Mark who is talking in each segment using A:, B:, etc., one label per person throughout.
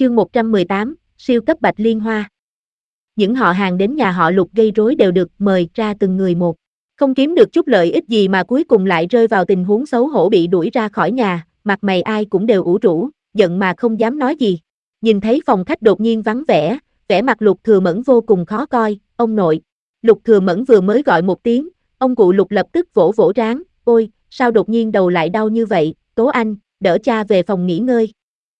A: Chương 118, siêu cấp bạch liên hoa. Những họ hàng đến nhà họ Lục gây rối đều được mời ra từng người một. Không kiếm được chút lợi ích gì mà cuối cùng lại rơi vào tình huống xấu hổ bị đuổi ra khỏi nhà, mặt mày ai cũng đều ủ rũ, giận mà không dám nói gì. Nhìn thấy phòng khách đột nhiên vắng vẻ, vẻ mặt Lục Thừa Mẫn vô cùng khó coi, ông nội. Lục Thừa Mẫn vừa mới gọi một tiếng, ông cụ Lục lập tức vỗ vỗ trán, ôi, sao đột nhiên đầu lại đau như vậy, Tố Anh, đỡ cha về phòng nghỉ ngơi.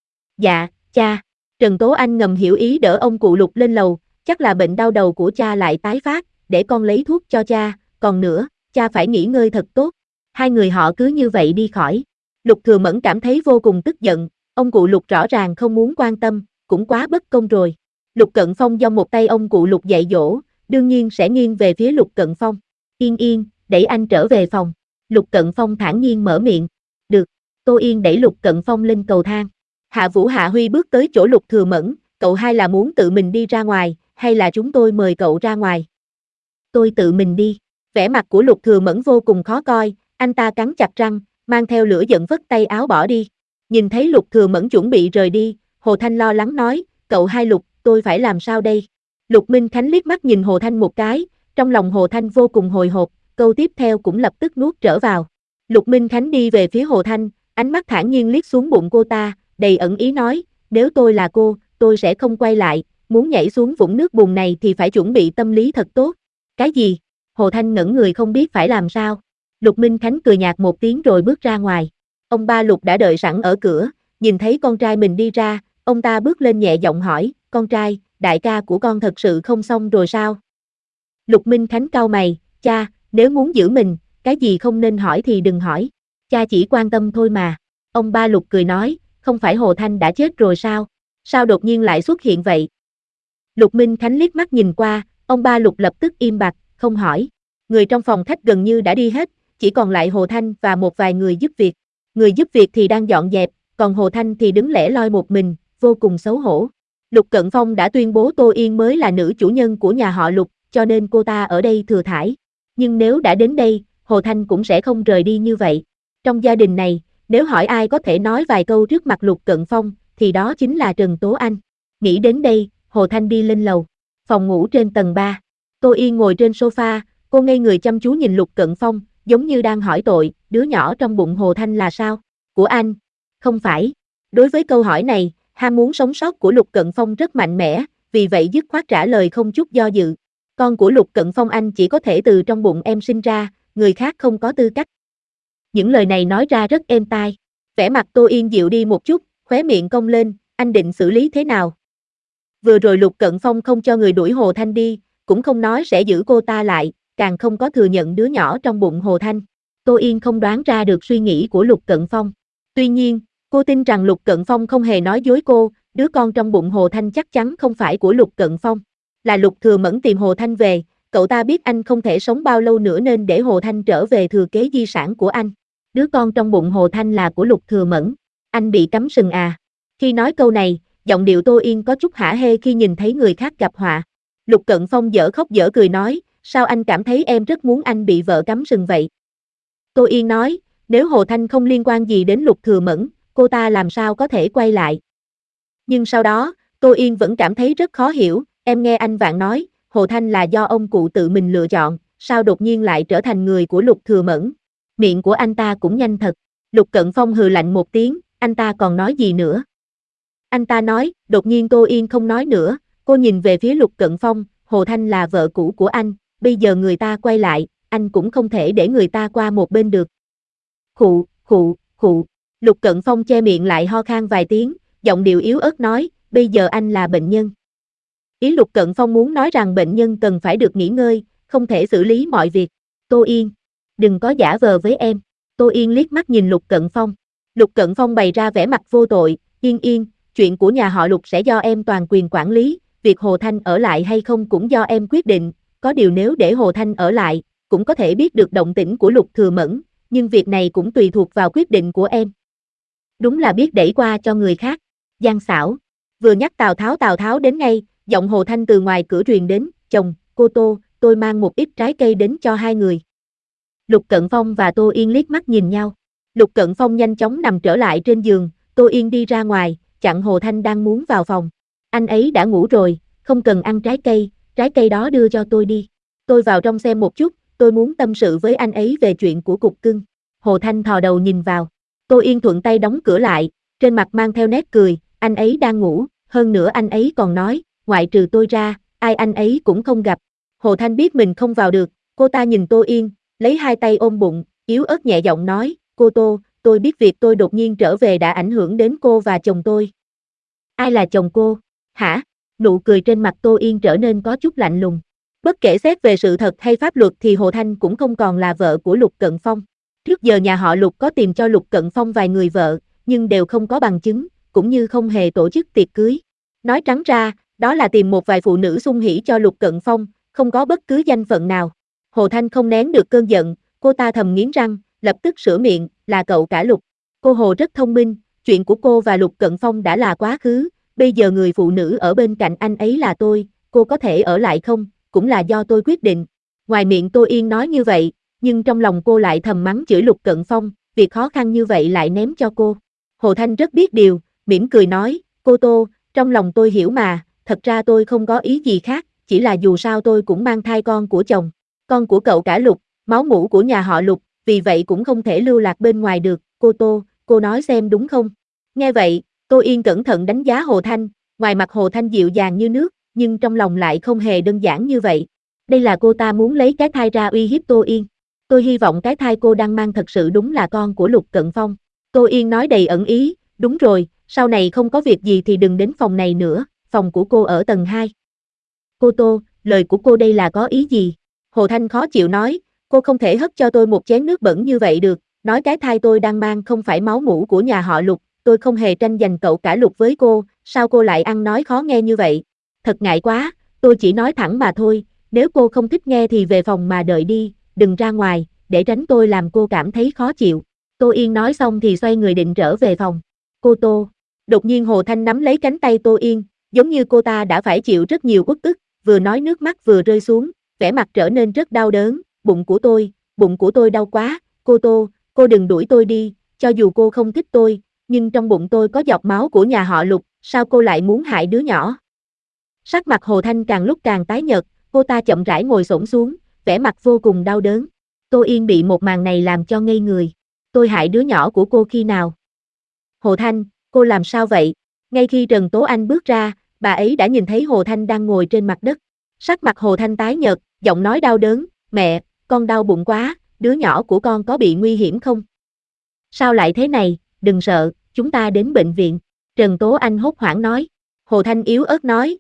A: Dạ, cha. Trần Tố Anh ngầm hiểu ý đỡ ông cụ Lục lên lầu, chắc là bệnh đau đầu của cha lại tái phát, để con lấy thuốc cho cha, còn nữa, cha phải nghỉ ngơi thật tốt. Hai người họ cứ như vậy đi khỏi. Lục Thừa Mẫn cảm thấy vô cùng tức giận, ông cụ Lục rõ ràng không muốn quan tâm, cũng quá bất công rồi. Lục Cận Phong giong một tay ông cụ Lục dạy dỗ, đương nhiên sẽ nghiêng về phía Lục Cận Phong. Yên yên, đẩy anh trở về phòng. Lục Cận Phong thản nhiên mở miệng. Được. Tô Yên đẩy Lục Cận Phong lên cầu thang. Hạ Vũ Hạ Huy bước tới chỗ Lục Thừa Mẫn, cậu hai là muốn tự mình đi ra ngoài, hay là chúng tôi mời cậu ra ngoài? Tôi tự mình đi. Vẻ mặt của Lục Thừa Mẫn vô cùng khó coi, anh ta cắn chặt răng, mang theo lửa giận vất tay áo bỏ đi. Nhìn thấy Lục Thừa Mẫn chuẩn bị rời đi, Hồ Thanh lo lắng nói, cậu hai Lục, tôi phải làm sao đây? Lục Minh Khánh liếc mắt nhìn Hồ Thanh một cái, trong lòng Hồ Thanh vô cùng hồi hộp, câu tiếp theo cũng lập tức nuốt trở vào. Lục Minh Khánh đi về phía Hồ Thanh, ánh mắt thản nhiên liếc xuống bụng cô ta, đầy ẩn ý nói, nếu tôi là cô, tôi sẽ không quay lại, muốn nhảy xuống vũng nước bùn này thì phải chuẩn bị tâm lý thật tốt. Cái gì? Hồ Thanh ngẩn người không biết phải làm sao. Lục Minh Khánh cười nhạt một tiếng rồi bước ra ngoài. Ông ba Lục đã đợi sẵn ở cửa, nhìn thấy con trai mình đi ra, ông ta bước lên nhẹ giọng hỏi, con trai, đại ca của con thật sự không xong rồi sao? Lục Minh Khánh cau mày, cha, nếu muốn giữ mình, cái gì không nên hỏi thì đừng hỏi, cha chỉ quan tâm thôi mà. Ông ba Lục cười nói, không phải Hồ Thanh đã chết rồi sao? Sao đột nhiên lại xuất hiện vậy? Lục Minh Khánh liếc mắt nhìn qua, ông ba Lục lập tức im bặt, không hỏi. Người trong phòng khách gần như đã đi hết, chỉ còn lại Hồ Thanh và một vài người giúp việc. Người giúp việc thì đang dọn dẹp, còn Hồ Thanh thì đứng lẻ loi một mình, vô cùng xấu hổ. Lục Cận Phong đã tuyên bố Tô Yên mới là nữ chủ nhân của nhà họ Lục, cho nên cô ta ở đây thừa thãi. Nhưng nếu đã đến đây, Hồ Thanh cũng sẽ không rời đi như vậy. Trong gia đình này, nếu hỏi ai có thể nói vài câu trước mặt Lục Cận Phong, thì đó chính là Trần Tố Anh. Nghĩ đến đây, Hồ Thanh đi lên lầu. Phòng ngủ trên tầng 3. Tô Yên ngồi trên sofa, cô ngây người chăm chú nhìn Lục Cận Phong, giống như đang hỏi tội, đứa nhỏ trong bụng Hồ Thanh là sao? Của anh? Không phải. Đối với câu hỏi này, ham muốn sống sót của Lục Cận Phong rất mạnh mẽ, vì vậy dứt khoát trả lời không chút do dự. Con của Lục Cận Phong anh chỉ có thể từ trong bụng em sinh ra, người khác không có tư cách. Những lời này nói ra rất êm tai. Vẻ mặt Tô Yên dịu đi một chút, khóe miệng cong lên, anh định xử lý thế nào? Vừa rồi Lục Cận Phong không cho người đuổi Hồ Thanh đi, cũng không nói sẽ giữ cô ta lại, càng không có thừa nhận đứa nhỏ trong bụng Hồ Thanh. Tô Yên không đoán ra được suy nghĩ của Lục Cận Phong. Tuy nhiên, cô tin rằng Lục Cận Phong không hề nói dối cô, đứa con trong bụng Hồ Thanh chắc chắn không phải của Lục Cận Phong. Là Lục Thừa Mẫn tìm Hồ Thanh về, cậu ta biết anh không thể sống bao lâu nữa nên để Hồ Thanh trở về thừa kế di sản của anh. Đứa con trong bụng Hồ Thanh là của Lục Thừa Mẫn. Anh bị cắm sừng à? Khi nói câu này, giọng điệu Tô Yên có chút hả hê khi nhìn thấy người khác gặp họa. Lục Cận Phong dở khóc dở cười nói, sao anh cảm thấy em rất muốn anh bị vợ cắm sừng vậy? Tô Yên nói, nếu Hồ Thanh không liên quan gì đến Lục Thừa Mẫn, cô ta làm sao có thể quay lại? Nhưng sau đó, Tô Yên vẫn cảm thấy rất khó hiểu, em nghe anh Vạn nói, Hồ Thanh là do ông cụ tự mình lựa chọn, sao đột nhiên lại trở thành người của Lục Thừa Mẫn? Miệng của anh ta cũng nhanh thật. Lục Cận Phong hừ lạnh một tiếng, anh ta còn nói gì nữa? Anh ta nói, đột nhiên Tô Yên không nói nữa, cô nhìn về phía Lục Cận Phong, Hồ Thanh là vợ cũ của anh, bây giờ người ta quay lại, anh cũng không thể để người ta qua một bên được. Khụ, khụ, khụ. Lục Cận Phong che miệng lại ho khan vài tiếng, giọng điệu yếu ớt nói, bây giờ anh là bệnh nhân. Ý Lục Cận Phong muốn nói rằng bệnh nhân cần phải được nghỉ ngơi, không thể xử lý mọi việc. Tô Yên, đừng có giả vờ với em. Tô Yên liếc mắt nhìn Lục Cận Phong. Lục Cận Phong bày ra vẻ mặt vô tội, Yên Yên, chuyện của nhà họ Lục sẽ do em toàn quyền quản lý, việc Hồ Thanh ở lại hay không cũng do em quyết định, có điều nếu để Hồ Thanh ở lại, cũng có thể biết được động tĩnh của Lục Thừa Mẫn, nhưng việc này cũng tùy thuộc vào quyết định của em. Đúng là biết đẩy qua cho người khác. Gian xảo. Vừa nhắc Tào Tháo đến ngay, giọng Hồ Thanh từ ngoài cửa truyền đến, chồng, cô Tô, tôi mang một ít trái cây đến cho hai người. Lục Cận Phong và Tô Yên liếc mắt nhìn nhau. Lục Cận Phong nhanh chóng nằm trở lại trên giường, Tô Yên đi ra ngoài, chặn Hồ Thanh đang muốn vào phòng. Anh ấy đã ngủ rồi, không cần ăn trái cây đó đưa cho tôi đi. Tôi vào trong xem một chút, tôi muốn tâm sự với anh ấy về chuyện của cục cưng. Hồ Thanh thò đầu nhìn vào. Tô Yên thuận tay đóng cửa lại, trên mặt mang theo nét cười, anh ấy đang ngủ, hơn nữa anh ấy còn nói, ngoại trừ tôi ra, ai anh ấy cũng không gặp. Hồ Thanh biết mình không vào được, cô ta nhìn Tô Yên, lấy hai tay ôm bụng, yếu ớt nhẹ giọng nói, cô Tô, tôi biết việc tôi đột nhiên trở về đã ảnh hưởng đến cô và chồng tôi. Ai là chồng cô? Hả? Nụ cười trên mặt Tô Yên trở nên có chút lạnh lùng. Bất kể xét về sự thật hay pháp luật thì Hồ Thanh cũng không còn là vợ của Lục Cận Phong. Trước giờ nhà họ Lục có tìm cho Lục Cận Phong vài người vợ, nhưng đều không có bằng chứng, cũng như không hề tổ chức tiệc cưới. Nói trắng ra, đó là tìm một vài phụ nữ xung hỉ cho Lục Cận Phong, không có bất cứ danh phận nào. Hồ Thanh không nén được cơn giận, cô ta thầm nghiến răng, lập tức sửa miệng, là cậu cả Lục. Cô Hồ rất thông minh, chuyện của cô và Lục Cận Phong đã là quá khứ, bây giờ người phụ nữ ở bên cạnh anh ấy là tôi, cô có thể ở lại không, cũng là do tôi quyết định. Ngoài miệng Tô Yên nói như vậy, nhưng trong lòng cô lại thầm mắng chửi Lục Cận Phong, việc khó khăn như vậy lại ném cho cô. Hồ Thanh rất biết điều, mỉm cười nói, cô Tô, trong lòng tôi hiểu mà, thật ra tôi không có ý gì khác, chỉ là dù sao tôi cũng mang thai con của chồng, con của cậu cả Lục, máu mủ của nhà họ Lục, vì vậy cũng không thể lưu lạc bên ngoài được, cô Tô, cô nói xem đúng không? Nghe vậy, Tô Yên cẩn thận đánh giá Hồ Thanh, ngoài mặt Hồ Thanh dịu dàng như nước, nhưng trong lòng lại không hề đơn giản như vậy. Đây là cô ta muốn lấy cái thai ra uy hiếp Tô Yên. Tôi hy vọng cái thai cô đang mang thật sự đúng là con của Lục Cận Phong. Tô Yên nói đầy ẩn ý, đúng rồi, sau này không có việc gì thì đừng đến phòng này nữa, phòng của cô ở tầng 2. Cô Tô, lời của cô đây là có ý gì? Hồ Thanh khó chịu nói, cô không thể hất cho tôi một chén nước bẩn như vậy được, nói cái thai tôi đang mang không phải máu mủ của nhà họ Lục, tôi không hề tranh giành cậu cả Lục với cô, sao cô lại ăn nói khó nghe như vậy? Thật ngại quá, tôi chỉ nói thẳng mà thôi, nếu cô không thích nghe thì về phòng mà đợi đi, đừng ra ngoài, để tránh tôi làm cô cảm thấy khó chịu. Tô Yên nói xong thì xoay người định trở về phòng. Cô Tô, đột nhiên Hồ Thanh nắm lấy cánh tay Tô Yên, giống như cô ta đã phải chịu rất nhiều uất ức, vừa nói nước mắt vừa rơi xuống, vẻ mặt trở nên rất đau đớn, bụng của tôi đau quá, cô Tô, cô đừng đuổi tôi đi, cho dù cô không thích tôi, nhưng trong bụng tôi có giọt máu của nhà họ Lục, sao cô lại muốn hại đứa nhỏ? Sắc mặt Hồ Thanh càng lúc càng tái nhợt, cô ta chậm rãi ngồi xổm xuống, vẻ mặt vô cùng đau đớn. Tô Yên bị một màn này làm cho ngây người. Tôi hại đứa nhỏ của cô khi nào? Hồ Thanh, cô làm sao vậy? Ngay khi Trần Tố Anh bước ra, bà ấy đã nhìn thấy Hồ Thanh đang ngồi trên mặt đất. Sắc mặt Hồ Thanh tái nhợt, giọng nói đau đớn, mẹ, con đau bụng quá, đứa nhỏ của con có bị nguy hiểm không? Sao lại thế này, đừng sợ, chúng ta đến bệnh viện. Trần Tố Anh hốt hoảng nói. Hồ Thanh yếu ớt nói,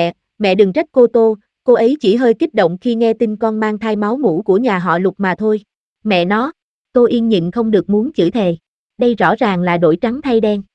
A: mẹ đừng trách cô Tô, cô ấy chỉ hơi kích động khi nghe tin con mang thai máu mủ của nhà họ Lục mà thôi. Mẹ nó, Tô Yên nhịn không được muốn chửi thề. Đây rõ ràng là đổi trắng thay đen.